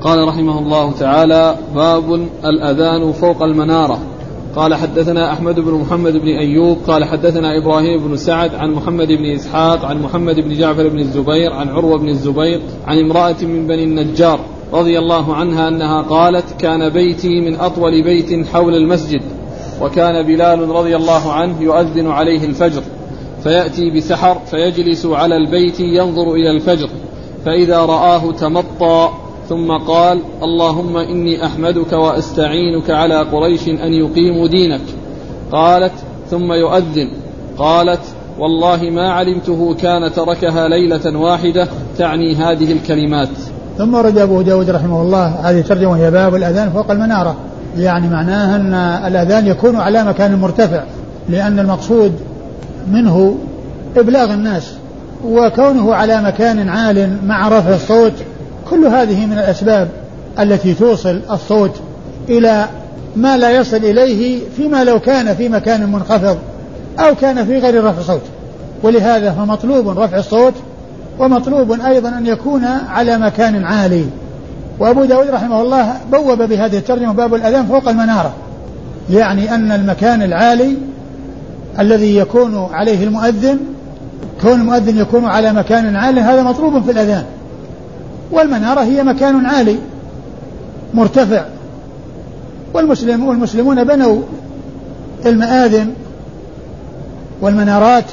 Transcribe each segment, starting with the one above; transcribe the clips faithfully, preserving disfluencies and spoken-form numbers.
قال رحمه الله تعالى: باب الأذان فوق المنارة. قال حدثنا أحمد بن محمد بن أيوب قال حدثنا إبراهيم بن سعد عن محمد بن إسحاق عن محمد بن جعفر بن الزبير عن عروة بن الزبير عن امرأة من بني النجار رضي الله عنها أنها قالت: كان بيتي من أطول بيت حول المسجد، وكان بلال رضي الله عنه يؤذن عليه الفجر، فيأتي بسحر فيجلس على البيت ينظر إلى الفجر، فإذا رآه تمطى ثم قال: اللهم إني أحمدك وأستعينك على قريش أن يقيموا دينك. قالت: ثم يؤذن. قالت: والله ما علمته كان تركها ليلة واحدة، تعني هذه الكلمات. ثم رد أبو داود رحمه الله هذه ترجمة: هي باب الأذان فوق المنارة، يعني معناها أن الأذان يكون على مكان مرتفع، لأن المقصود منه إبلاغ الناس، وكونه على مكان عال مع رفع الصوت كل هذه من الأسباب التي توصل الصوت إلى ما لا يصل إليه فيما لو كان في مكان منخفض أو كان في غير رفع صوت. ولهذا فمطلوب رفع الصوت، ومطلوب أيضا أن يكون على مكان عالي. وأبو داود رحمه الله بوب بهذه الترجمة باب الأذان فوق المنارة، يعني أن المكان العالي الذي يكون عليه المؤذن، كون المؤذن يكون على مكان عالي، هذا مطلوب في الأذان. والمنارة هي مكان عالي مرتفع، والمسلم والمسلمون بنوا المآذن والمنارات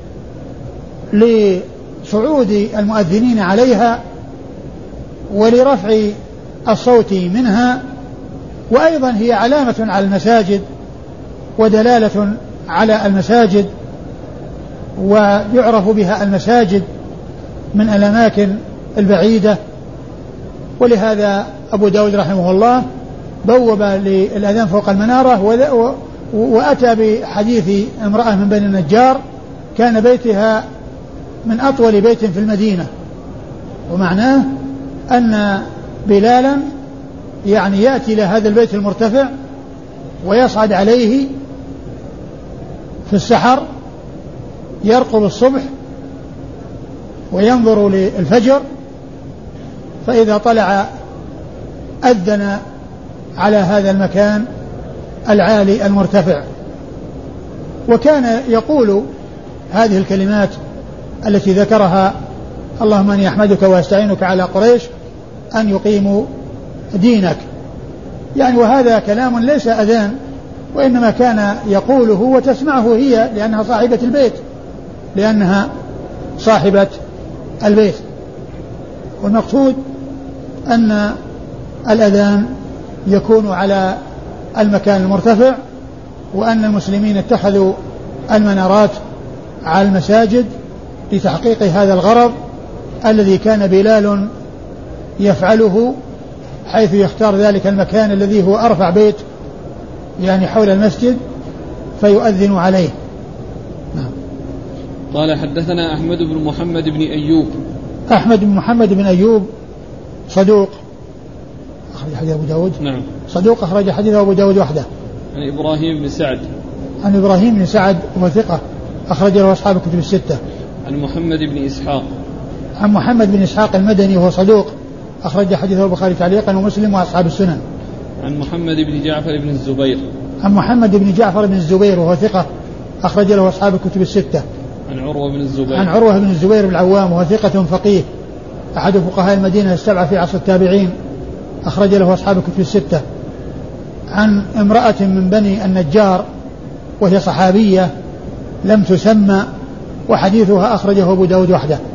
لصعود المؤذنين عليها ولرفع الصوت منها، وأيضا هي علامة على المساجد ودلالة على المساجد، ويعرف بها المساجد من الأماكن البعيدة. ولهذا أبو داود رحمه الله بوب للأذان فوق المنارة، وأتى بحديث امرأة من بني النجار كان بيتها من أطول بيت في المدينة، ومعناه أن بلالا يعني يأتي لهذا البيت المرتفع ويصعد عليه في السحر، يرقب الصبح وينظر للفجر، فإذا طلع أذن على هذا المكان العالي المرتفع. وكان يقول هذه الكلمات التي ذكرها: اللهم اني احمدك واستعينك على قريش ان يقيموا دينك، يعني وهذا كلام ليس اذان، وانما كان يقوله وتسمعه هي، لانها صاحبة البيت لانها صاحبة البيت. والمقصود ان الاذان يكون على المكان المرتفع، وان المسلمين اتخذوا المنارات على المساجد لتحقيق هذا الغرض الذي كان بلال يفعله، حيث يختار ذلك المكان الذي هو أرفع بيت يعني حول المسجد فيؤذن عليه. نعم. قال حدثنا أحمد بن محمد بن أيوب. أحمد بن محمد بن أيوب صدوق أخرج حديث أبو داود. نعم. صدوق أخرج حديث أبو داود وحده. عن إبراهيم بن سعد. عن إبراهيم بن سعد وهو ثقة أخرج له أصحاب الكتب الستة. عن محمد بن إسحاق. عن محمد بن إسحاق المدني وهو صدوق أخرج حديثه البخاري تعليقا ومسلم وأصحاب السنن. عن محمد بن جعفر بن الزبير. عن محمد بن جعفر بن الزبير وهو ثقة أخرج له أصحاب الكتب الستة. عن عروة بن الزبير. عن عروة بن الزبير بن العوام وهو ثقة فقيه أحد فقهاء المدينة السبعة في عصر التابعين أخرج له أصحاب الكتب الستة. عن امرأة من بني النجار وهي صحابية لم تسمى، وحديثها أخرجه أبو داود وحده.